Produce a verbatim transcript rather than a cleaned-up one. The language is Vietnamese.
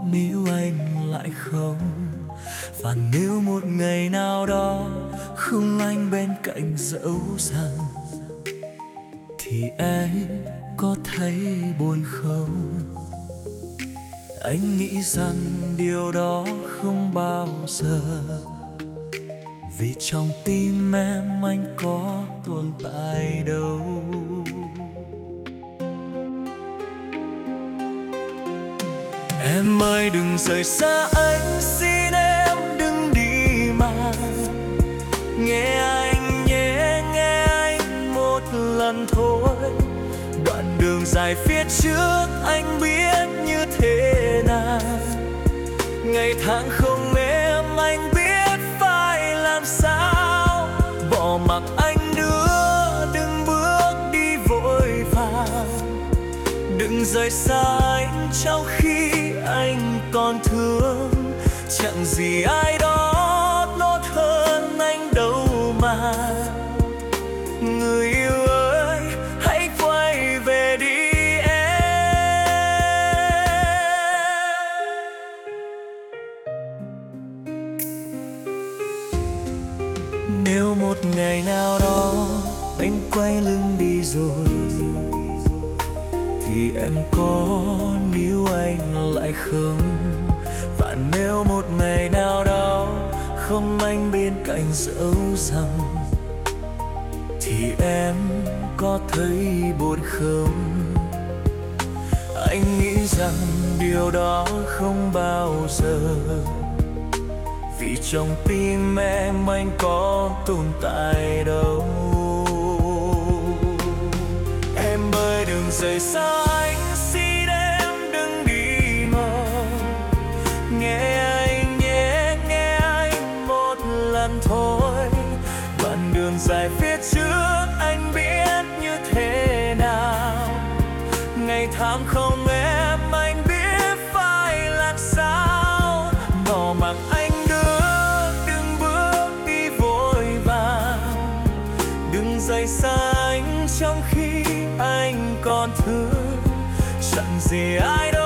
nếu anh lại không. Và nếu một ngày nào đó không anh bên cạnh dẫu rằng, thì em có thấy buồn không? Anh nghĩ rằng điều đó không bao giờ, vì trong tim em anh có tồn tại đâu. Em ơi đừng rời xa anh, xin em đừng đi mà. Nghe anh nhé, nghe anh một lần thôi. Đoạn đường dài phía trước anh biết như thế nào. Ngày tháng không em anh biết phải làm sao. Bỏ mặc anh nữa, đừng bước đi vội vàng. Đừng rời xa anh trong khi anh còn thương. Chẳng gì ai đó tốt hơn anh đâu mà. Người yêu ơi, hãy quay về đi em. Nếu một ngày nào đó anh quay lưng đi rồi, thì em có níu anh lại không? Và nếu một ngày nào đó không anh bên cạnh dẫu rằng, thì em có thấy buồn không? Anh nghĩ rằng điều đó không bao giờ, vì trong tim em anh có tồn tại đâu. Em ơi đừng rời xa anh, xin em đừng đi mà. Nghe anh nhé, nghe anh một lần thôi. Đoạn đường dài phía trước anh biết như thế nào. Ngày tháng không em anh biết phải làm sao. Bỏ mặc anh nữa, đừng bước đi vội vàng. Đừng rời xa anh trong khi anh còn thương. Chẳng gì ai